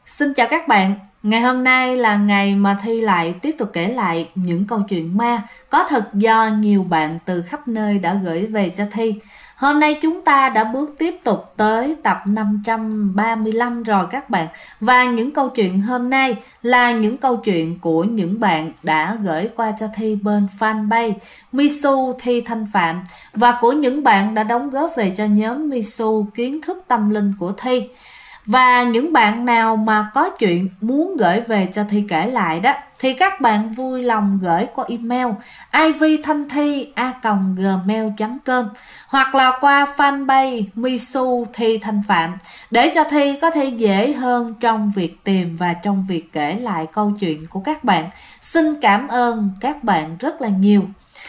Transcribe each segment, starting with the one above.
Xin chào các bạn, ngày hôm nay là ngày mà Thi lại tiếp tục kể lại những câu chuyện ma có thật do nhiều bạn từ khắp nơi đã gửi về cho Thi. Hôm nay chúng ta đã bước tiếp tục tới tập 535 rồi các bạn. Và những câu chuyện hôm nay là những câu chuyện của những bạn đã gửi qua cho Thi bên fanpage Misu Thi Thanh Phạm và của những bạn đã đóng góp về cho nhóm Misu Kiến Thức Tâm Linh của Thi. Và những bạn nào mà có chuyện muốn gửi về cho Thi kể lại đó thì các bạn vui lòng gửi qua email ivthanthi@gmail.com hoặc là qua fanpage Misu Thi Thanh Phạm để cho Thi có thể dễ hơn trong việc tìm và trong việc kể lại câu chuyện của các bạn. Xin cảm ơn các bạn rất là nhiều.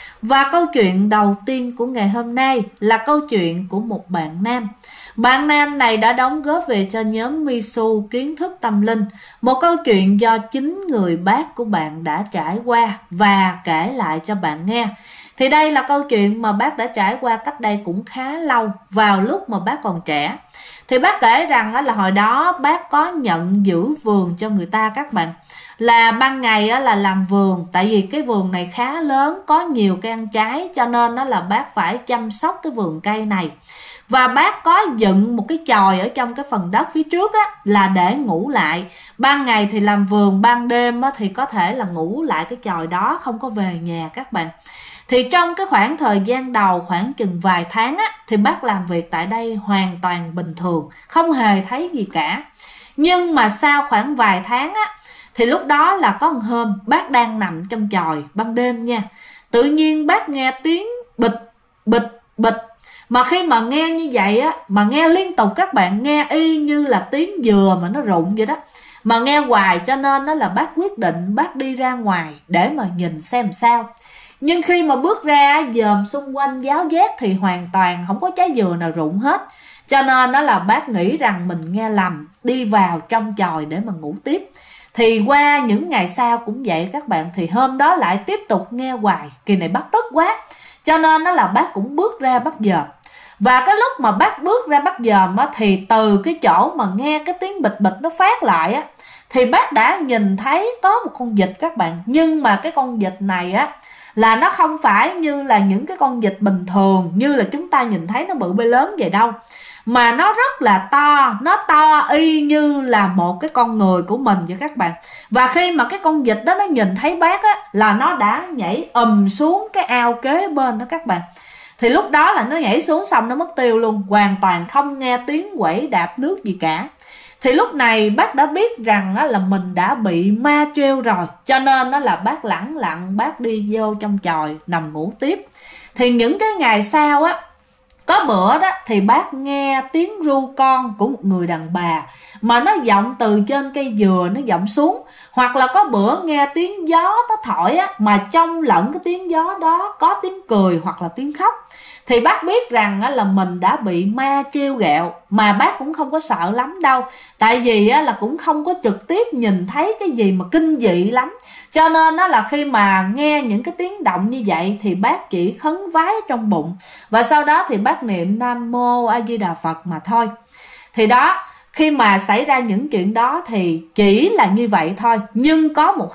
Và câu chuyện đầu tiên của ngày hôm nay là câu chuyện của một bạn nam. Bạn nam này đã đóng góp về cho nhóm Misu Kiến Thức Tâm Linh một câu chuyện do chính người bác của bạn đã trải qua và kể lại cho bạn nghe. Thì đây là câu chuyện mà bác đã trải qua cách đây cũng khá lâu, vào lúc mà bác còn trẻ. Thì bác kể rằng là hồi đó bác có nhận giữ vườn cho người ta các bạn. Là ban ngày là làm vườn, tại vì cái vườn này khá lớn, có nhiều cây ăn trái, cho nên là bác phải chăm sóc cái vườn cây này. Và bác có dựng một cái chòi ở trong cái phần đất phía trước là để ngủ lại. Ban ngày thì làm vườn, ban đêm thì có thể là ngủ lại cái chòi đó, không có về nhà các bạn. Thì trong cái khoảng thời gian đầu khoảng chừng vài tháng thì bác làm việc tại đây hoàn toàn bình thường, không hề thấy gì cả. Nhưng mà sau khoảng vài tháng thì lúc đó là có một hôm bác đang nằm trong chòi ban đêm nha. Tự nhiên bác nghe tiếng bịch bịch bịch. Mà khi mà nghe như vậy mà nghe liên tục các bạn, nghe y như là tiếng dừa mà nó rụng vậy đó. Mà nghe hoài cho nên là bác quyết định bác đi ra ngoài để mà nhìn xem sao. Nhưng khi mà bước ra dòm xung quanh giáo giác thì hoàn toàn không có trái dừa nào rụng hết. Cho nên là bác nghĩ rằng mình nghe lầm, đi vào trong chòi để mà ngủ tiếp. Thì qua những ngày sau cũng vậy các bạn, thì hôm đó lại tiếp tục nghe hoài, kỳ này bác tức quá. Cho nên là bác cũng bước ra bắt dòm. Và cái lúc mà bác bước ra bắt dòm thì từ cái chỗ mà nghe cái tiếng bịch bịch nó phát lại thì bác đã nhìn thấy có một con vịt các bạn. Nhưng mà cái con vịt này là nó không phải như là những cái con vịt bình thường, như là chúng ta nhìn thấy nó bự bê lớn vậy đâu. Mà nó rất là to, nó to y như là một cái con người của mình vậy các bạn. Và khi mà cái con vịt đó nó nhìn thấy bác là nó đã nhảy xuống cái ao kế bên đó các bạn. Thì lúc đó là nó nhảy xuống xong nó mất tiêu luôn, hoàn toàn không nghe tiếng quẩy đạp nước gì cả. Thì lúc này bác đã biết rằng là mình đã bị ma trêu rồi. Cho nên là bác lẳng lặng bác đi vô trong chòi nằm ngủ tiếp. Thì những cái ngày sau có bữa đó thì bác nghe tiếng ru con của một người đàn bà mà nó vọng từ trên cây dừa nó vọng xuống. Hoặc là có bữa nghe tiếng gió nó thổi mà trong lẫn cái tiếng gió đó có tiếng cười hoặc là tiếng khóc. Thì bác biết rằng là mình đã bị ma trêu ghẹo, mà bác cũng không có sợ lắm đâu. Tại vì là cũng không có trực tiếp nhìn thấy cái gì mà kinh dị lắm. Cho nên là khi mà nghe những cái tiếng động như vậy thì bác chỉ khấn vái trong bụng. Và sau đó thì bác niệm Nam Mô A Di Đà Phật mà thôi. Thì đó, khi mà xảy ra những chuyện đó thì chỉ là như vậy thôi. Nhưng có một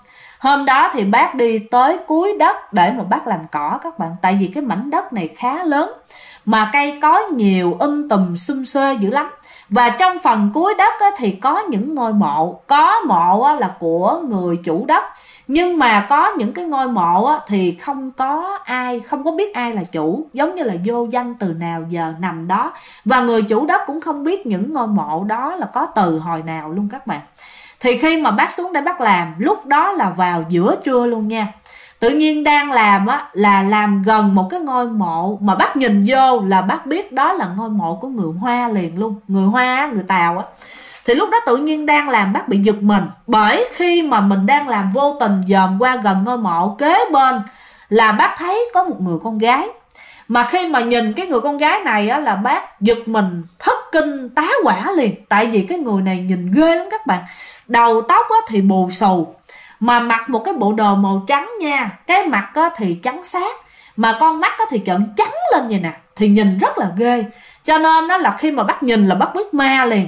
hôm đó thì bác đi tới cuối đất để mà bác làm cỏ các bạn. Tại vì cái mảnh đất này khá lớn, mà cây có nhiều tùm xum xuê dữ lắm. Và trong phần cuối đất thì có những ngôi mộ. Có mộ là của người chủ đất, nhưng mà có những cái ngôi mộ thì không có biết ai là chủ. Giống như là vô danh từ nào giờ nằm đó. Và người chủ đất cũng không biết những ngôi mộ đó là có từ hồi nào luôn các bạn. Thì khi mà bác xuống đây bác làm, lúc đó là vào giữa trưa luôn nha. Tự nhiên đang làm là làm gần một cái ngôi mộ mà bác nhìn vô là bác biết đó là ngôi mộ của người Hoa liền luôn. Người Hoa, người Tàu Thì lúc đó tự nhiên đang làm bác bị giật mình. Bởi khi mà mình đang làm vô tình dòm qua gần ngôi mộ kế bên là bác thấy có một người con gái. Mà khi mà nhìn cái người con gái này là bác giật mình thất kinh tá hỏa liền. Tại vì cái người này nhìn ghê lắm các bạn. Đầu tóc thì bù xù, mà mặc một cái bộ đồ màu trắng nha. Cái mặt thì trắng xác, mà con mắt thì trợn trắng lên vậy nè. Thì nhìn rất là ghê. Cho nên là khi mà bác nhìn là bác biết ma liền.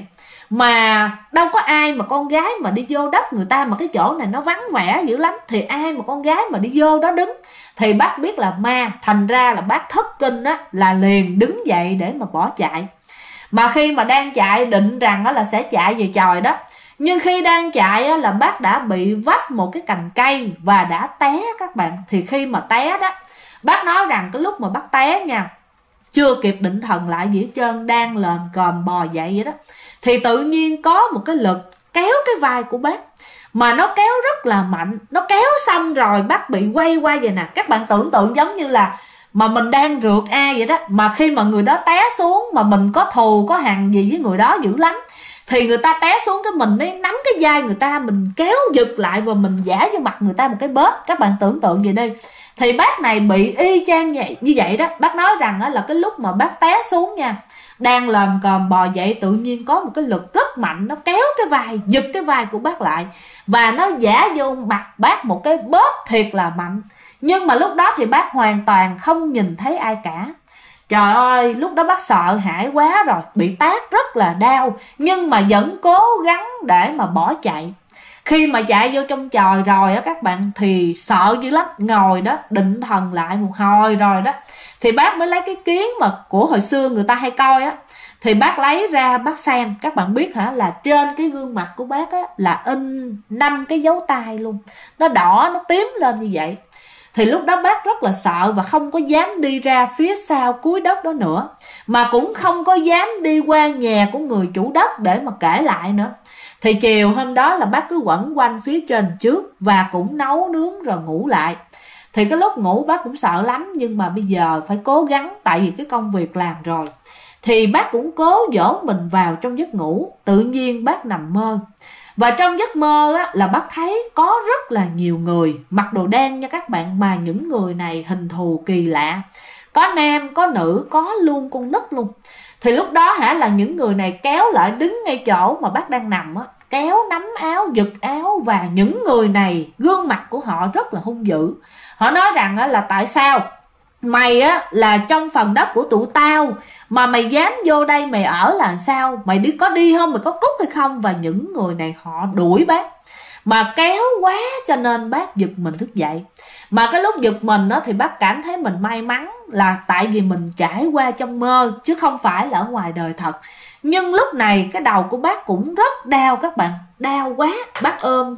Mà đâu có ai mà con gái mà đi vô đất người ta mà cái chỗ này nó vắng vẻ dữ lắm, thì ai mà con gái mà đi vô đó đứng. Thì bác biết là ma, thành ra là bác thất kinh á, là liền đứng dậy để mà bỏ chạy. Mà khi mà đang chạy định rằng là sẽ chạy về chòi đó, nhưng khi đang chạy là bác đã bị vấp một cái cành cây và đã té các bạn. Thì khi mà té đó, bác nói rằng cái lúc mà bác té nha, chưa kịp định thần lại gì hết trơn, đang lờn còm bò dậy vậy đó, thì tự nhiên có một cái lực kéo cái vai của bác, mà nó kéo rất là mạnh. Nó kéo xong rồi bác bị quay qua vậy nè. Các bạn tưởng tượng giống như là mà mình đang rượt ai vậy đó, mà khi mà người đó té xuống mà mình có thù có hằn gì với người đó dữ lắm, thì người ta té xuống cái mình mới nắm cái vai người ta, mình kéo giật lại và mình vả vô mặt người ta một cái bóp. Các bạn tưởng tượng vậy đi. Thì bác này bị y chang vậy, như vậy đó. Bác nói rằng là cái lúc mà bác té xuống nha, đang lờm còm bò dậy, tự nhiên có một cái lực rất mạnh, nó kéo cái vai, giật cái vai của bác lại, và nó vả vô mặt bác một cái bóp thiệt là mạnh. Nhưng mà lúc đó thì bác hoàn toàn không nhìn thấy ai cả. Trời ơi, lúc đó bác sợ hãi quá rồi, bị tát rất là đau, nhưng mà vẫn cố gắng để mà bỏ chạy. Khi mà chạy vô trong chòi rồi á các bạn, thì sợ dữ lắm, ngồi đó định thần lại một hồi rồi đó, thì bác mới lấy cái kiến mà của hồi xưa người ta hay coi á, thì bác lấy ra bác xem. Các bạn biết hả, là trên cái gương mặt của bác á là in 5 cái dấu tay luôn, nó đỏ nó tím lên như vậy. Thì lúc đó bác rất là sợ và không có dám đi ra phía sau cuối đất đó nữa, mà cũng không có dám đi qua nhà của người chủ đất để mà kể lại nữa. Thì chiều hôm đó là bác cứ quẩn quanh phía trên trước và cũng nấu nướng rồi ngủ lại. Thì cái lúc ngủ bác cũng sợ lắm, nhưng mà bây giờ phải cố gắng, tại vì cái công việc làm rồi. Thì bác cũng cố dỗ mình vào trong giấc ngủ. Tự nhiên bác nằm mơ, và trong giấc mơ á, là bác thấy có rất là nhiều người mặc đồ đen nha các bạn, mà những người này hình thù kỳ lạ, có nam có nữ, có luôn con nít luôn. Thì lúc đó hả, là những người này kéo lại đứng ngay chỗ mà bác đang nằm á, kéo nắm áo, giật áo, và những người này gương mặt của họ rất là hung dữ. Họ nói rằng á, là tại sao mày á là trong phần đất của tụi tao mà mày dám vô đây mày ở là sao, mày có đi không, mày có cút hay không. Và những người này họ đuổi bác, mà kéo quá cho nên bác giật mình thức dậy. Mà cái lúc giật mình á, thì bác cảm thấy mình may mắn là tại vì mình trải qua trong mơ, chứ không phải là ở ngoài đời thật. Nhưng lúc này cái đầu của bác cũng rất đau các bạn, đau quá. Bác ôm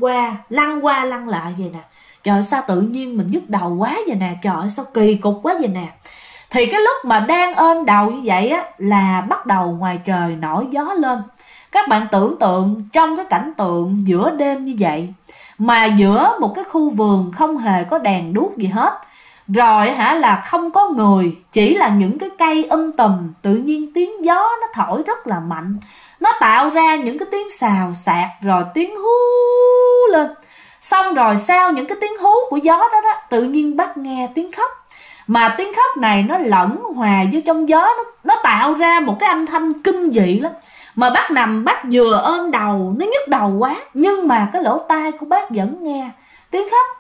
qua lăn lại vậy nè. Trời sao tự nhiên mình nhức đầu quá vậy nè, trời ơi sao kỳ cục quá vậy nè. Thì cái lúc mà đang ôm đầu như vậy á, là bắt đầu ngoài trời nổi gió lên. Các bạn tưởng tượng trong cái cảnh tượng giữa đêm như vậy, mà giữa một cái khu vườn không hề có đèn đuốc gì hết, rồi hả là không có người, chỉ là những cái cây tùm. Tự nhiên tiếng gió nó thổi rất là mạnh, nó tạo ra những cái tiếng xào xạc, rồi tiếng hú lên. Xong rồi sau những cái tiếng hú của gió đó đó, tự nhiên bác nghe tiếng khóc. Mà tiếng khóc này nó lẫn hòa vô trong gió, nó tạo ra một cái âm thanh kinh dị lắm. Mà bác nằm, bác vừa ôm đầu, nó nhức đầu quá, nhưng mà cái lỗ tai của bác vẫn nghe tiếng khóc.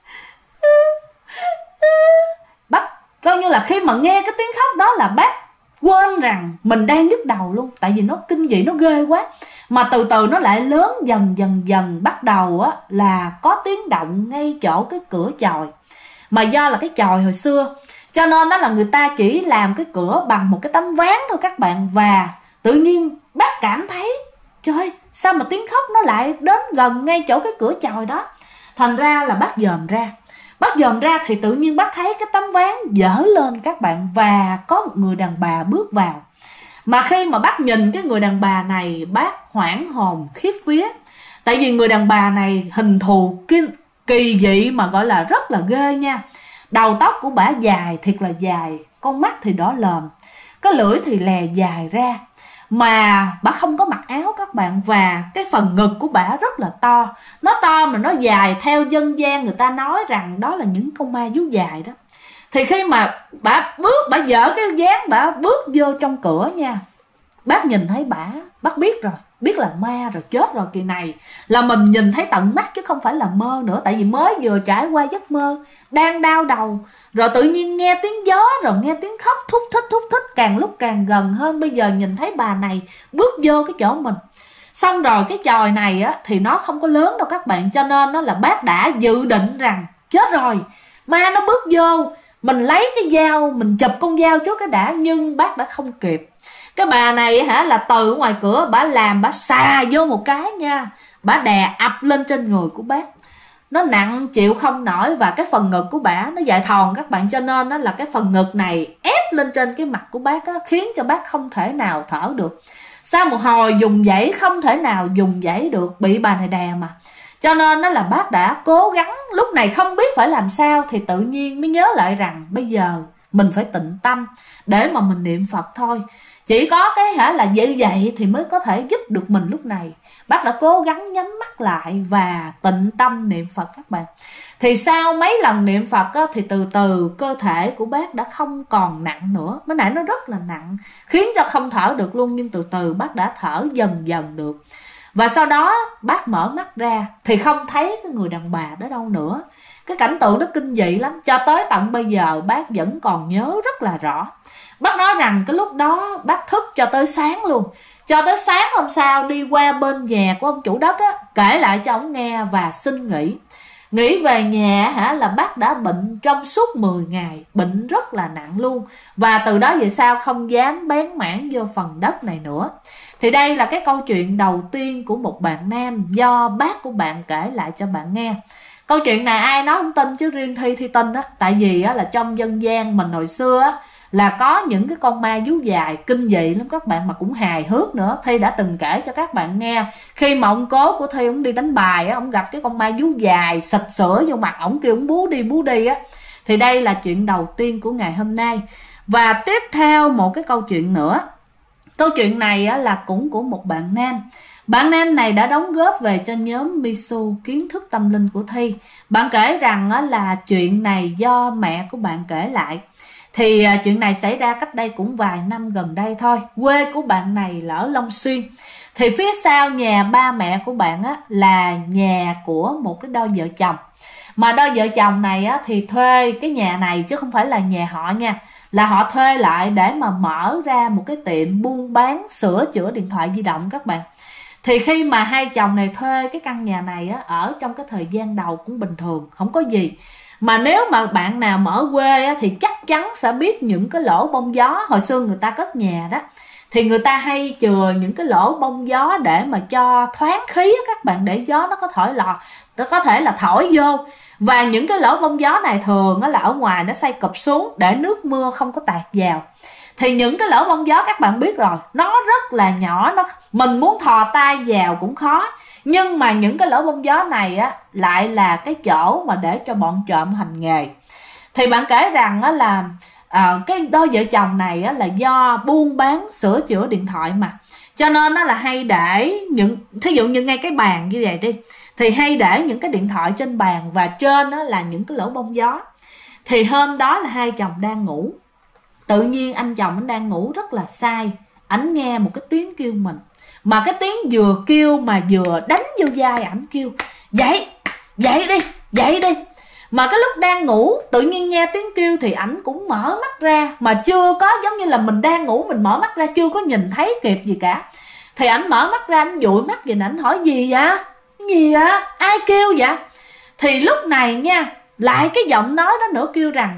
Bác coi như là khi mà nghe cái tiếng khóc đó là bác quên rằng mình đang nhức đầu luôn, tại vì nó kinh dị, nó ghê quá. Mà từ từ nó lại lớn dần, bắt đầu á là có tiếng động ngay chỗ cái cửa chòi. Mà do là cái chòi hồi xưa cho nên đó là người ta chỉ làm cái cửa bằng một cái tấm ván thôi các bạn. Và tự nhiên bác cảm thấy trời, sao mà tiếng khóc nó lại đến gần ngay chỗ cái cửa chòi đó. Thành ra là bác dòm ra thì tự nhiên bác thấy cái tấm ván dở lên các bạn, và có một người đàn bà bước vào. Mà khi mà bác nhìn cái người đàn bà này, bác hoảng hồn khiếp vía. Tại vì người đàn bà này hình thù kỳ dị mà gọi là rất là ghê nha. Đầu tóc của bả dài, thiệt là dài, con mắt thì đỏ lòm, cái lưỡi thì lè dài ra. Mà bả không có mặc áo các bạn, và cái phần ngực của bả rất là to. Nó to mà nó dài, theo dân gian người ta nói rằng đó là những con ma vú dài đó. Thì khi mà bả dở cái dáng, bả bước vô trong cửa nha, bác nhìn thấy bác biết rồi, biết là ma rồi, chết rồi. Kỳ này là mình nhìn thấy tận mắt chứ không phải là mơ nữa, tại vì mới vừa trải qua giấc mơ, đang đau đầu, rồi tự nhiên nghe tiếng gió, rồi nghe tiếng khóc thúc thích, càng lúc càng gần hơn. Bây giờ nhìn thấy bà này bước vô cái chỗ mình. Xong rồi cái chòi này á thì nó không có lớn đâu các bạn, cho nên nó là bác đã dự định rằng chết rồi, ma nó bước vô, mình lấy cái dao mình chụp con dao trước cái đã. Nhưng bác đã không kịp. Cái bà này hả là từ ngoài cửa bả làm, bả xà vô một cái nha, bả đè ập lên trên người của bác. Nó nặng chịu không nổi, và cái phần ngực của bả nó dài thòn các bạn, cho nên nó là cái phần ngực này ép lên trên cái mặt của bác á, khiến cho bác không thể nào thở được. Sau một hồi dùng dãy không thể nào dùng dãy được, bị bà này đè mà. Cho nên nó là bác đã cố gắng, lúc này không biết phải làm sao thì tự nhiên mới nhớ lại rằng bây giờ mình phải tịnh tâm để mà mình niệm Phật thôi. Chỉ có cái là như vậy thì mới có thể giúp được mình lúc này. Bác đã cố gắng nhắm mắt lại và tịnh tâm niệm Phật các bạn. Thì sau mấy lần niệm Phật á, thì từ từ cơ thể của bác đã không còn nặng nữa. Mới nãy nó rất là nặng, khiến cho không thở được luôn. Nhưng từ từ bác đã thở dần dần được. Và sau đó bác mở mắt ra thì không thấy cái người đàn bà đó đâu nữa. Cái cảnh tượng nó kinh dị lắm. Cho tới tận bây giờ bác vẫn còn nhớ rất là rõ. Bác nói rằng cái lúc đó bác thức cho tới sáng luôn. Cho tới sáng hôm sau đi qua bên nhà của ông chủ đất á, kể lại cho ông nghe và xin nghỉ. Nghĩ về nhà là bác đã bệnh trong suốt 10 ngày, bệnh rất là nặng luôn. Và từ đó về sau không dám bén mảng vô phần đất này nữa. Thì đây là cái câu chuyện đầu tiên của một bạn nam do bác của bạn kể lại cho bạn nghe. Câu chuyện này ai nói không tin, chứ riêng Thi tin á. Tại vì á, là trong dân gian mình hồi xưa á, là có những cái con ma vú dài kinh dị lắm các bạn, mà cũng hài hước nữa. Thi đã từng kể cho các bạn nghe, khi mà ông cố của Thi ông đi đánh bài á, ông gặp cái con ma vú dài xịt sữa vô mặt ổng, kêu ông bú đi á. Thì đây là chuyện đầu tiên của ngày hôm nay. Và tiếp theo một cái câu chuyện nữa. Câu chuyện này á, là cũng của một bạn nam. Bạn nam này đã đóng góp về cho nhóm Misu kiến thức tâm linh của Thi. Bạn kể rằng á, là chuyện này do mẹ của bạn kể lại. Thì chuyện này xảy ra cách đây cũng vài năm gần đây thôi. Quê của bạn này là ở Long Xuyên. Thì phía sau nhà ba mẹ của bạn á, là nhà của một cái đôi vợ chồng. Mà đôi vợ chồng này á, thì thuê cái nhà này chứ không phải là nhà họ nha. Là họ thuê lại để mà mở ra một cái tiệm buôn bán sửa chữa điện thoại di động các bạn. Thì khi mà hai chồng này thuê cái căn nhà này á, ở trong cái thời gian đầu cũng bình thường, không có gì. Mà nếu mà bạn nào mà ở quê á, thì chắc chắn sẽ biết những cái lỗ bông gió. Hồi xưa người ta cất nhà đó, thì người ta hay chừa những cái lỗ bông gió để mà cho thoáng khí á các bạn, để gió nó có có thể là thổi vô. Và những cái lỗ bông gió này thường á, là ở ngoài nó xoay cụp xuống để nước mưa không có tạt vào. Thì những cái lỗ bông gió các bạn biết rồi, nó rất là nhỏ, mình muốn thò tay vào cũng khó. Nhưng mà những cái lỗ bông gió này á, lại là cái chỗ mà để cho bọn trộm hành nghề. Thì bạn kể rằng á, là cái đôi vợ chồng này á, là do buôn bán sửa chữa điện thoại mà, cho nên nó là hay để những, thí dụ như ngay cái bàn như vậy đi, thì hay để những cái điện thoại trên bàn, và trên đó là những cái lỗ bông gió. Thì hôm đó là hai chồng đang ngủ, tự nhiên anh chồng anh đang ngủ rất là say, ảnh nghe một cái tiếng kêu mình, mà cái tiếng vừa kêu mà vừa đánh vô vai ảnh, kêu dậy đi. Mà cái lúc đang ngủ tự nhiên nghe tiếng kêu thì ảnh cũng mở mắt ra, mà chưa có, giống như là mình đang ngủ mình mở mắt ra chưa có nhìn thấy kịp gì cả. Thì ảnh mở mắt ra, ảnh dụi mắt về, ảnh hỏi gì vậy, ai kêu vậy. Thì lúc này nha, lại cái giọng nói đó nữa, kêu rằng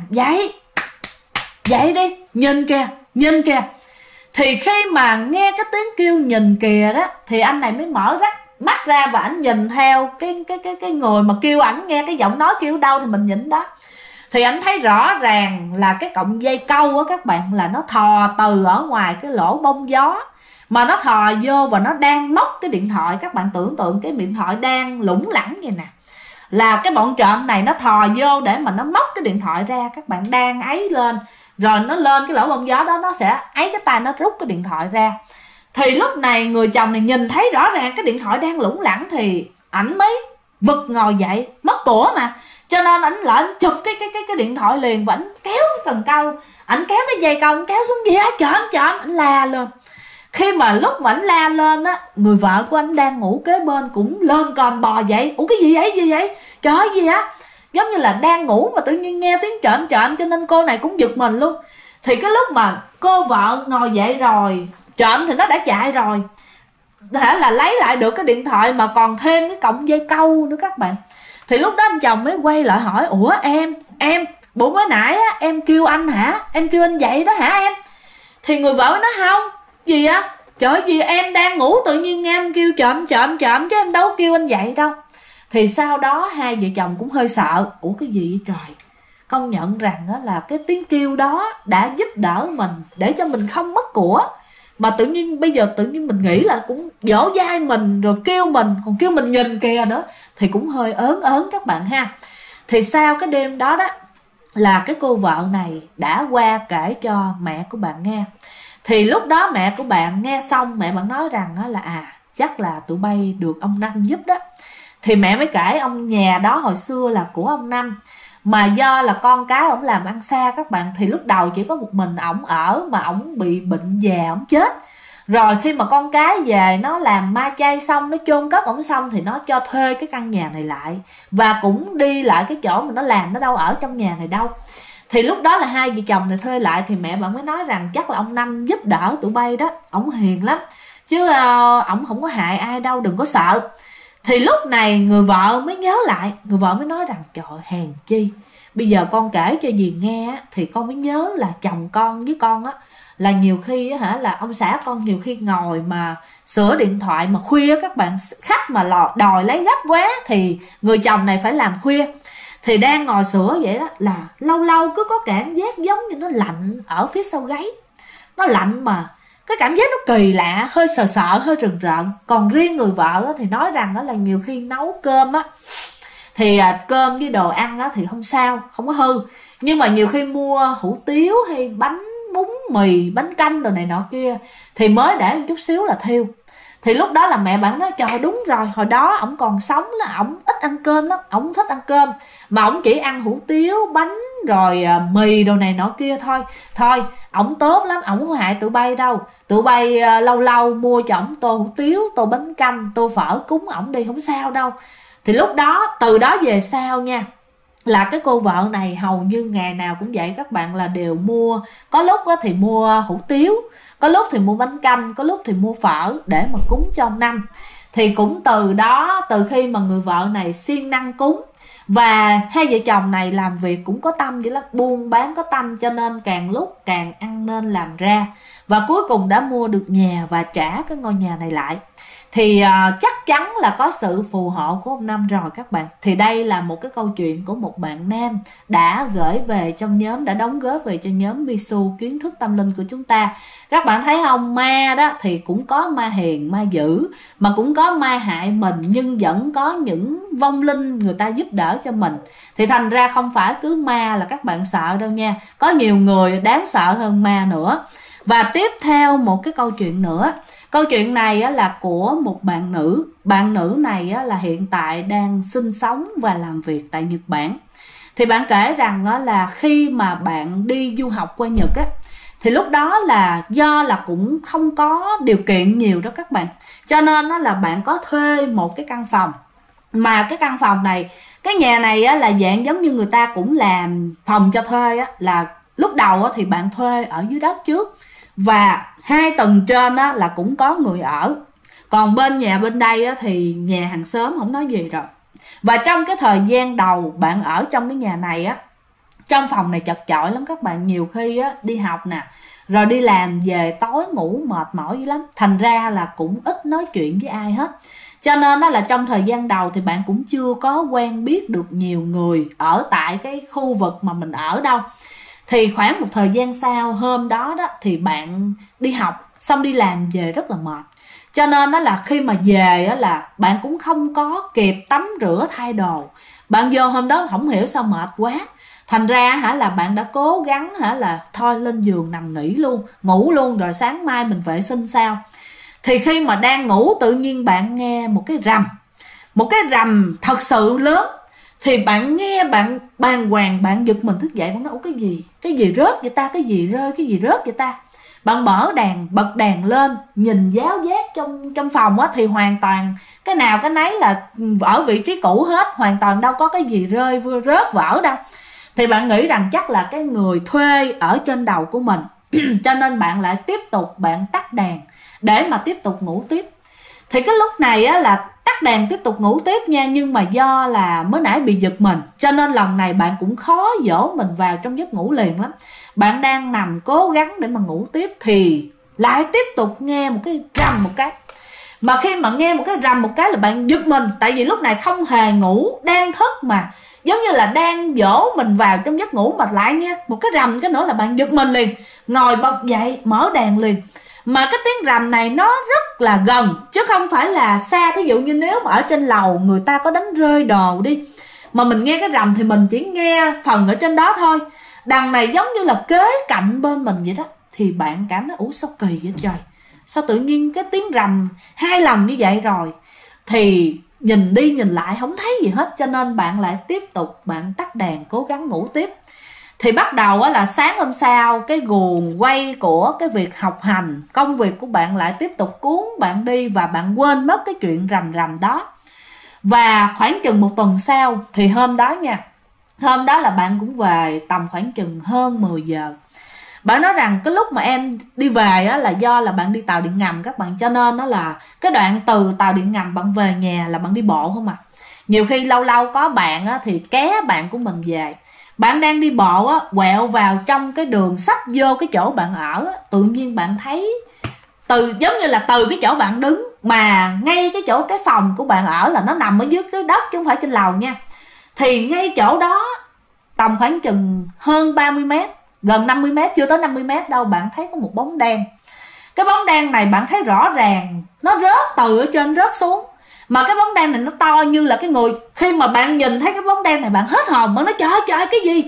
dậy đi, nhìn kìa. Thì khi mà nghe cái tiếng kêu nhìn kìa đó, thì anh này mới mở mắt ra và ảnh nhìn theo cái người mà kêu ảnh, nghe cái giọng nói kêu đâu thì mình nhìn đó. Thì ảnh thấy rõ ràng là cái cọng dây câu á các bạn, là nó thò từ ở ngoài cái lỗ bông gió, mà nó thò vô và nó đang móc cái điện thoại. Các bạn tưởng tượng cái điện thoại đang lủng lẳng vậy nè, là cái bọn trộm này nó thò vô để mà nó móc cái điện thoại ra. Các bạn đang ấy lên, rồi nó lên cái lỗ bông gió đó, nó sẽ ấy cái tay nó rút cái điện thoại ra. Thì lúc này người chồng này nhìn thấy rõ ràng cái điện thoại đang lủng lẳng, thì ảnh mới vực ngồi dậy, mất của mà, cho nên ảnh lại ảnh chụp cái điện thoại liền, và ảnh kéo cần câu, ảnh kéo cái dây câu, ảnh kéo xuống, gì á, trộm, ảnh la lên. Khi mà lúc mà ảnh la lên á, người vợ của anh đang ngủ kế bên cũng lên còm bò dậy. Ủa cái gì vậy trời ơi, gì á, giống như là đang ngủ mà tự nhiên nghe tiếng trộm, cho nên cô này cũng giật mình luôn. Thì cái lúc mà cô vợ ngồi dậy rồi, trộm thì nó đã chạy rồi, là lấy lại được cái điện thoại mà còn thêm cái cọng dây câu nữa các bạn. Thì lúc đó anh chồng mới quay lại hỏi: ủa em bữa mới nãy á, em kêu anh hả, em kêu anh dậy đó hả em? Thì người vợ nói: không. Gì á? Trời, gì em đang ngủ tự nhiên nghe anh kêu chợm chứ em đâu kêu anh dậy đâu. Thì sau đó hai vợ chồng cũng hơi sợ. Ủa cái gì vậy trời? Công nhận rằng là cái tiếng kêu đó đã giúp đỡ mình để cho mình không mất của. Mà tự nhiên bây giờ tự nhiên mình nghĩ là cũng vỗ vai mình rồi kêu mình, còn kêu mình nhìn kìa nữa, thì cũng hơi ớn các bạn ha. Thì sau cái đêm đó đó là cái cô vợ này đã qua kể cho mẹ của bạn nghe. Thì lúc đó mẹ của bạn nghe xong, mẹ bạn nói rằng là chắc là tụi bay được ông Năm giúp đó. Thì mẹ mới kể ông nhà đó hồi xưa là của ông Năm, mà do là con cái ổng làm ăn xa các bạn, thì lúc đầu chỉ có một mình ổng ở, mà ổng bị bệnh già ổng chết. Rồi khi mà con cái về nó làm ma chay xong, nó chôn cất ổng xong, thì nó cho thuê cái căn nhà này lại, và cũng đi lại cái chỗ mà nó làm, nó đâu ở trong nhà này đâu. Thì lúc đó là hai vợ chồng này thuê lại, thì mẹ bạn mới nói rằng chắc là ông Năm giúp đỡ tụi bay đó, ổng hiền lắm chứ ổng không có hại ai đâu, đừng có sợ. Thì lúc này người vợ mới nhớ lại, người vợ mới nói rằng trời, hèn chi bây giờ con kể cho dì nghe thì con mới nhớ là chồng con với con á, là nhiều khi là ông xã con nhiều khi ngồi mà sửa điện thoại mà khuya các bạn, khách mà đòi lấy gấp quá thì người chồng này phải làm khuya. Thì đang ngồi sửa vậy đó, là lâu lâu cứ có cảm giác giống như nó lạnh ở phía sau gáy. Nó lạnh mà cái cảm giác nó kỳ lạ, hơi sợ hơi rần rợn. Còn riêng người vợ thì nói rằng là nhiều khi nấu cơm á, thì cơm với đồ ăn á thì không sao, không có hư. Nhưng mà nhiều khi mua hủ tiếu hay bánh bún mì, bánh canh đồ này nọ kia thì mới để một chút xíu là thiêu. Thì lúc đó là mẹ bạn nói trời, đúng rồi, hồi đó ổng còn sống là ổng ít ăn cơm lắm, ổng thích ăn cơm, mà ổng chỉ ăn hủ tiếu, bánh rồi mì đồ này nọ kia thôi. Ổng tốt lắm, ổng không hại tụi bay đâu. Tụi bay lâu lâu mua cho ổng tô hủ tiếu, tô bánh canh, tô phở cúng ổng đi, không sao đâu. Thì lúc đó, từ đó về sau nha, là cái cô vợ này hầu như ngày nào cũng vậy các bạn, là đều mua. Có lúc thì mua hủ tiếu, có lúc thì mua bánh canh, có lúc thì mua phở để mà cúng cho ông Năm. Thì cũng từ đó, từ khi mà người vợ này siêng năng cúng, và hai vợ chồng này làm việc cũng có tâm vậy lắm, buôn bán có tâm, cho nên càng lúc càng ăn nên làm ra, và cuối cùng đã mua được nhà và trả cái ngôi nhà này lại. Thì chắc chắn là có sự phù hộ của ông Năm rồi các bạn. Thì đây là một cái câu chuyện của một bạn nam đã gửi về trong nhóm, đã đóng góp về cho nhóm Misu kiến thức tâm linh của chúng ta. Các bạn thấy không, ma đó thì cũng có ma hiền, ma dữ, mà cũng có ma hại mình, nhưng vẫn có những vong linh người ta giúp đỡ cho mình. Thì thành ra không phải cứ ma là các bạn sợ đâu nha, có nhiều người đáng sợ hơn ma nữa. Và tiếp theo một cái câu chuyện nữa. Câu chuyện này là của một bạn nữ. Bạn nữ này là hiện tại đang sinh sống và làm việc tại Nhật Bản. Thì bạn kể rằng là khi mà bạn đi du học qua Nhật thì lúc đó là do là cũng không có điều kiện nhiều đó các bạn, cho nên là bạn có thuê một cái căn phòng. Mà cái căn phòng này, cái nhà này là dạng giống như người ta cũng làm phòng cho thuê là lúc đầu thì bạn thuê ở dưới đất trước, và 2 tầng trên là cũng có người ở. Còn bên nhà bên đây thì nhà hàng xóm không nói gì rồi. Và trong cái thời gian đầu bạn ở trong cái nhà này trong phòng này chật chội lắm các bạn. Nhiều khi đi học nè, rồi đi làm về tối ngủ mệt mỏi dữ lắm, thành ra là cũng ít nói chuyện với ai hết. Cho nên là trong thời gian đầu thì bạn cũng chưa có quen biết được nhiều người ở tại cái khu vực mà mình ở đâu. Thì khoảng một thời gian sau, hôm đó thì bạn đi học xong đi làm về rất là mệt, cho nên là khi mà về là bạn cũng không có kịp tắm rửa thay đồ. Bạn vô hôm đó không hiểu sao mệt quá, thành ra là bạn đã cố gắng là thôi lên giường nằm nghỉ luôn, ngủ luôn, rồi sáng mai mình vệ sinh sau. Thì khi mà đang ngủ tự nhiên bạn nghe một cái rầm thật sự lớn. Thì bạn nghe, bạn bàng hoàng, bạn giật mình thức dậy, bạn nói cái gì rớt vậy ta, cái gì rơi, cái gì rớt vậy ta. Bạn bật đèn lên, nhìn giáo giác trong phòng thì hoàn toàn cái nào cái nấy là ở vị trí cũ hết, hoàn toàn đâu có cái gì rơi rớt vỡ đâu. Thì bạn nghĩ rằng chắc là cái người thuê ở trên đầu của mình cho nên bạn lại tiếp tục bạn tắt đèn để mà tiếp tục ngủ tiếp. Thì cái lúc này á là tắt đèn tiếp tục ngủ tiếp nha, nhưng mà do là mới nãy bị giật mình, cho nên lần này bạn cũng khó dỗ mình vào trong giấc ngủ liền lắm. Bạn đang nằm cố gắng để mà ngủ tiếp thì lại tiếp tục nghe một cái rầm một cái. Mà khi mà nghe một cái rầm một cái là bạn giật mình, tại vì lúc này không hề ngủ, đang thức mà, giống như là đang dỗ mình vào trong giấc ngủ, mà lại nghe một cái rầm cái nữa là bạn giật mình liền, ngồi bật dậy mở đèn liền. Mà cái tiếng rầm này nó rất là gần chứ không phải là xa. Thí dụ như nếu mà ở trên lầu người ta có đánh rơi đồ đi, mà mình nghe cái rầm thì mình chỉ nghe phần ở trên đó thôi. Đằng này giống như là kế cạnh bên mình vậy đó. Thì bạn cảm thấy ủa sao kỳ vậy trời, sao tự nhiên cái tiếng rầm 2 lần như vậy rồi. Thì nhìn đi nhìn lại không thấy gì hết, cho nên bạn lại tiếp tục bạn tắt đèn cố gắng ngủ tiếp. Thì bắt đầu là sáng hôm sau, cái guồng quay của cái việc học hành, công việc của bạn lại tiếp tục cuốn bạn đi, và bạn quên mất cái chuyện rầm rầm đó. Và khoảng chừng 1 tuần sau, thì hôm đó nha, hôm đó là bạn cũng về tầm khoảng chừng hơn 10 giờ. Bạn nói rằng cái lúc mà em đi về á, là do là bạn đi tàu điện ngầm các bạn, cho nên đó là cái đoạn từ tàu điện ngầm bạn về nhà là bạn đi bộ không à. Nhiều khi lâu lâu có bạn á, thì ké bạn của mình về. Bạn đang đi bộ á, quẹo vào trong cái đường sắp vô cái chỗ bạn ở á, tự nhiên bạn thấy giống như là từ cái chỗ bạn đứng mà ngay cái chỗ cái phòng của bạn ở là nó nằm ở dưới cái đất chứ không phải trên lầu nha. Thì ngay chỗ đó tầm khoảng chừng hơn 30 mét, gần 50 mét, chưa tới 50 mét đâu, bạn thấy có một bóng đen. Cái bóng đen này bạn thấy rõ ràng nó rớt từ ở trên rớt xuống. Mà cái bóng đen này nó to như là cái người. Khi mà bạn nhìn thấy cái bóng đen này bạn hết hồn, bạn nói trời ơi cái gì,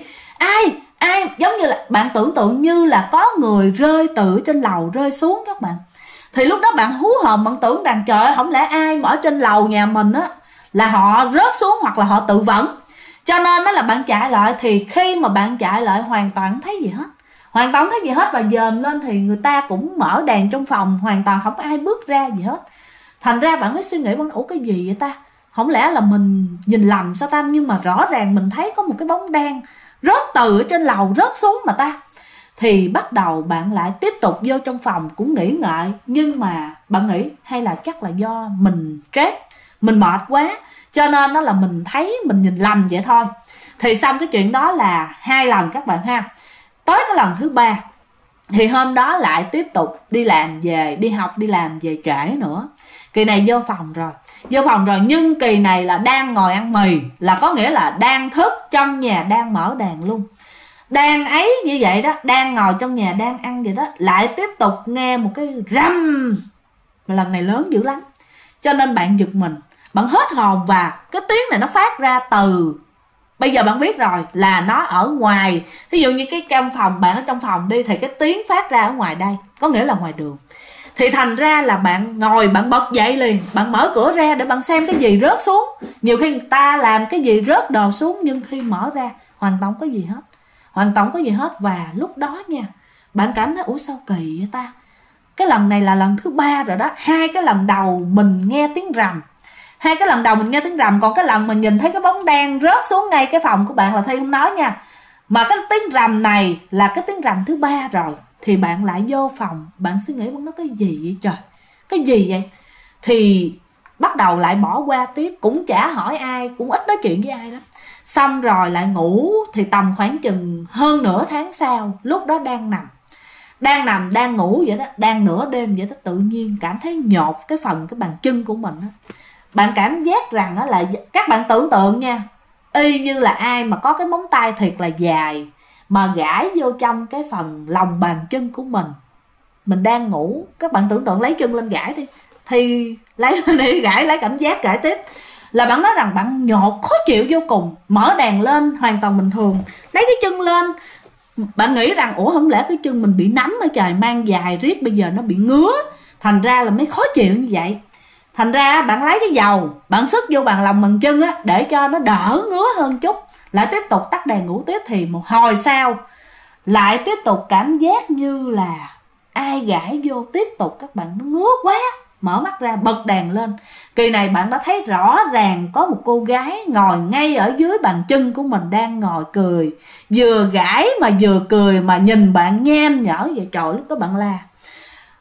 ai, giống như là bạn tưởng tượng như là có người rơi từ trên lầu rơi xuống các bạn. Thì lúc đó bạn hú hồn, bạn tưởng rằng trời ơi không lẽ ai mà ở trên lầu nhà mình á là họ rớt xuống hoặc là họ tự vẫn. Cho nên đó là bạn chạy lại. Thì khi mà bạn chạy lại hoàn toàn không thấy gì hết, hoàn toàn không thấy gì hết. Và dòm lên thì người ta cũng mở đèn trong phòng, hoàn toàn không ai bước ra gì hết. Thành ra bạn mới suy nghĩ, ủa cái gì vậy ta, không lẽ là mình nhìn lầm sao ta. Nhưng mà rõ ràng mình thấy có một cái bóng đen rớt từ ở trên lầu rớt xuống mà ta. Thì bắt đầu bạn lại tiếp tục vô trong phòng cũng nghĩ ngợi. Nhưng mà bạn nghĩ hay là chắc là do mình stress, mình mệt quá, cho nên đó là mình thấy mình nhìn lầm vậy thôi. Thì xong cái chuyện đó là 2 lần các bạn ha. Tới cái lần thứ 3 thì hôm đó lại tiếp tục đi làm về, đi học đi làm về trễ nữa. Kỳ này vô phòng rồi, nhưng kỳ này là đang ngồi ăn mì, là có nghĩa là đang thức trong nhà, đang mở đèn luôn. Đang ấy như vậy đó, đang ngồi trong nhà đang ăn vậy đó, lại tiếp tục nghe một cái rầm, mà lần này lớn dữ lắm. Cho nên bạn giật mình, bạn hết hồn. Và cái tiếng này nó phát ra từ, bây giờ bạn biết rồi là nó ở ngoài. Thí dụ như cái căn phòng, bạn ở trong phòng đi, thì cái tiếng phát ra ở ngoài đây, có nghĩa là ngoài đường. Thì thành ra là bạn ngồi, bạn bật dậy liền, bạn mở cửa ra để bạn xem cái gì rớt xuống. Nhiều khi người ta làm cái gì rớt đồ xuống, nhưng khi mở ra hoàn toàn không có gì hết, hoàn toàn không có gì hết. Và lúc đó nha, bạn cảm thấy ủa sao kỳ vậy ta. Cái lần này là lần thứ 3 rồi đó. 2 cái lần đầu mình nghe tiếng rầm, 2 cái lần đầu mình nghe tiếng rầm, còn cái lần mình nhìn thấy cái bóng đen rớt xuống ngay cái phòng của bạn là Thi không nói nha. Mà cái tiếng rầm này là cái tiếng rầm thứ 3 rồi. Thì bạn lại vô phòng, bạn suy nghĩ nó cái gì vậy trời, cái gì vậy. Thì bắt đầu lại bỏ qua tiếp, cũng chả hỏi ai, cũng ít nói chuyện với ai lắm. Xong rồi lại ngủ. Thì tầm khoảng chừng hơn nửa tháng sau, lúc đó đang ngủ vậy đó, đang nửa đêm vậy đó, tự nhiên cảm thấy nhột cái phần cái bàn chân của mình đó. Bạn cảm giác rằng đó là, các bạn tưởng tượng nha, y như là ai mà có cái móng tay thiệt là dài mà gãi vô trong cái phần lòng bàn chân của mình. Mình đang ngủ, các bạn tưởng tượng lấy chân lên gãi đi, thì lấy lên đi gãi, lấy cảm giác gãi tiếp. Là bạn nói rằng bạn nhột khó chịu vô cùng. Mở đèn lên hoàn toàn bình thường, lấy cái chân lên, bạn nghĩ rằng ủa không lẽ cái chân mình bị nấm ở trời, mang dài riết bây giờ nó bị ngứa, thành ra là mới khó chịu như vậy. Thành ra bạn lấy cái dầu, bạn sức vô bàn lòng bàn chân á, để cho nó đỡ ngứa hơn chút. Lại tiếp tục tắt đèn ngủ tiếp. Thì một hồi sau lại tiếp tục cảm giác như là ai gãi vô tiếp tục. Các bạn, nó ngứa quá, mở mắt ra bật đèn lên. Kỳ này bạn đã thấy rõ ràng có một cô gái ngồi ngay ở dưới bàn chân của mình, đang ngồi cười, vừa gãi mà vừa cười, mà nhìn bạn nhem nhở vậy. Trời, lúc đó bạn la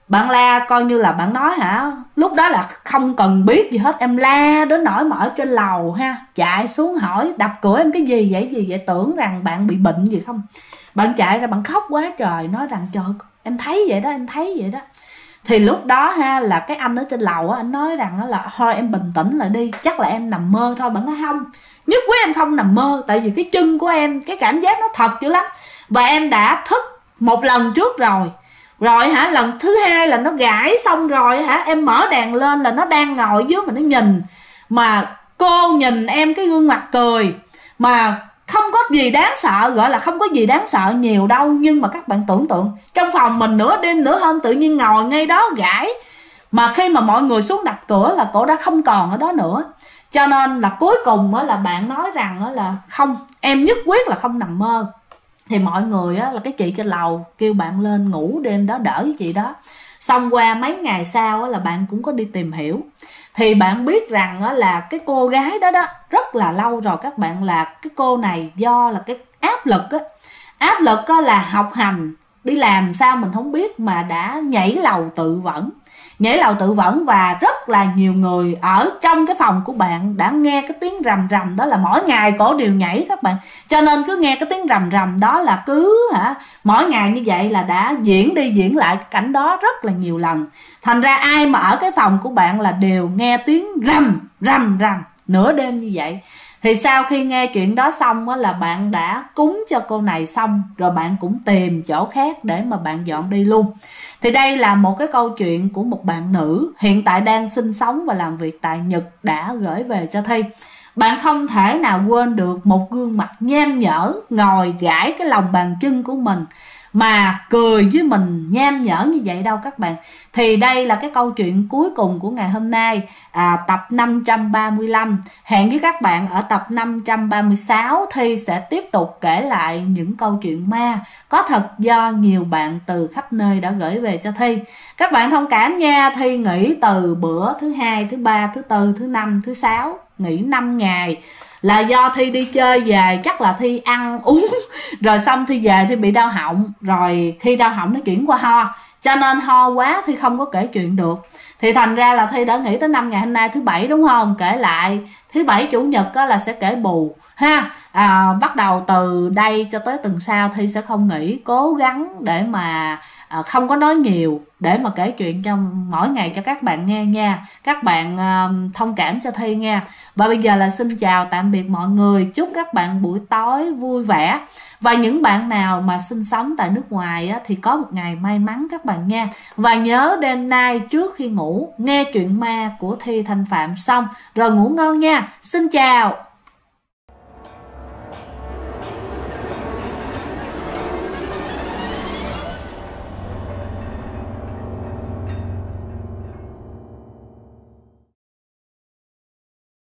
Bạn la coi như là bạn nói hả, lúc đó là không cần biết gì hết, em la đến nỗi mà ở trên lầu ha, chạy xuống hỏi đập cửa em cái gì vậy, tưởng rằng bạn bị bệnh gì không. Bạn chạy ra bạn khóc quá trời, nói rằng trời em thấy vậy đó. Thì lúc đó ha là cái anh ở trên lầu á, anh nói rằng là thôi em bình tĩnh lại đi, chắc là em nằm mơ thôi. Bạn nói không, nhất quyết em không nằm mơ, tại vì cái chân của em cái cảm giác nó thật dữ lắm, và em đã thức một lần trước rồi hả, lần thứ hai là nó gãi xong rồi hả, em mở đèn lên là nó đang ngồi dưới mà nó nhìn, mà cô nhìn em cái gương mặt cười mà không có gì đáng sợ, gọi là không có gì đáng sợ nhiều đâu. Nhưng mà các bạn tưởng tượng trong phòng mình nửa đêm nửa hôm tự nhiên ngồi ngay đó gãi, mà khi mà mọi người xuống đập cửa là cổ đã không còn ở đó nữa. Cho nên là cuối cùng là bạn nói rằng là không, em nhất quyết là không nằm mơ. Thì mọi người là cái chị trên lầu kêu bạn lên ngủ đêm đó đỡ với chị đó. Xong qua mấy ngày sau là bạn cũng có đi tìm hiểu, thì bạn biết rằng là cái cô gái đó rất là lâu rồi các bạn, là cái cô này do là cái áp lực là học hành đi làm sao mình không biết mà đã nhảy lầu tự vẫn, và rất là nhiều người ở trong cái phòng của bạn đã nghe cái tiếng rầm rầm đó, là mỗi ngày cổ đều nhảy các bạn. Cho nên cứ nghe cái tiếng rầm rầm đó là cứ mỗi ngày như vậy là đã diễn đi diễn lại cái cảnh đó rất là nhiều lần. Thành ra ai mà ở cái phòng của bạn là đều nghe tiếng rầm nửa đêm như vậy. Thì sau khi nghe chuyện đó xong là bạn đã cúng cho cô này xong, rồi bạn cũng tìm chỗ khác để mà bạn dọn đi luôn. Thì đây là một cái câu chuyện của một bạn nữ hiện tại đang sinh sống và làm việc tại Nhật đã gửi về cho Thi. Bạn không thể nào quên được một gương mặt nham nhở ngồi gãi cái lòng bàn chân của mình mà cười với mình nham nhở như vậy đâu các bạn. Thì đây là cái câu chuyện cuối cùng của ngày hôm nay, tập 535. Hẹn với các bạn ở tập 536 Thi sẽ tiếp tục kể lại những câu chuyện ma có thật do nhiều bạn từ khắp nơi đã gửi về cho Thi. Các bạn thông cảm nha, Thi nghỉ từ bữa thứ hai, thứ ba, thứ tư, thứ năm, thứ sáu, nghỉ 5 ngày là do Thi đi chơi về, chắc là Thi ăn uống rồi xong Thi về Thi bị đau họng, rồi khi đau họng nó chuyển qua ho, cho nên ho quá Thi không có kể chuyện được. Thì thành ra là Thi đã nghỉ tới 5 ngày, hôm nay thứ bảy đúng không, kể lại thứ bảy chủ nhật là sẽ kể bù ha. Bắt đầu từ đây cho tới tuần sau Thi sẽ không nghỉ, cố gắng để mà không có nói nhiều, để mà kể chuyện cho mỗi ngày cho các bạn nghe nha. Các bạn thông cảm cho Thi nha. Và bây giờ là xin chào tạm biệt mọi người, chúc các bạn buổi tối vui vẻ. Và những bạn nào mà sinh sống tại nước ngoài thì có một ngày may mắn các bạn nha. Và nhớ đêm nay trước khi ngủ nghe chuyện ma của Thi Thanh Phạm xong rồi ngủ ngon nha. Xin chào.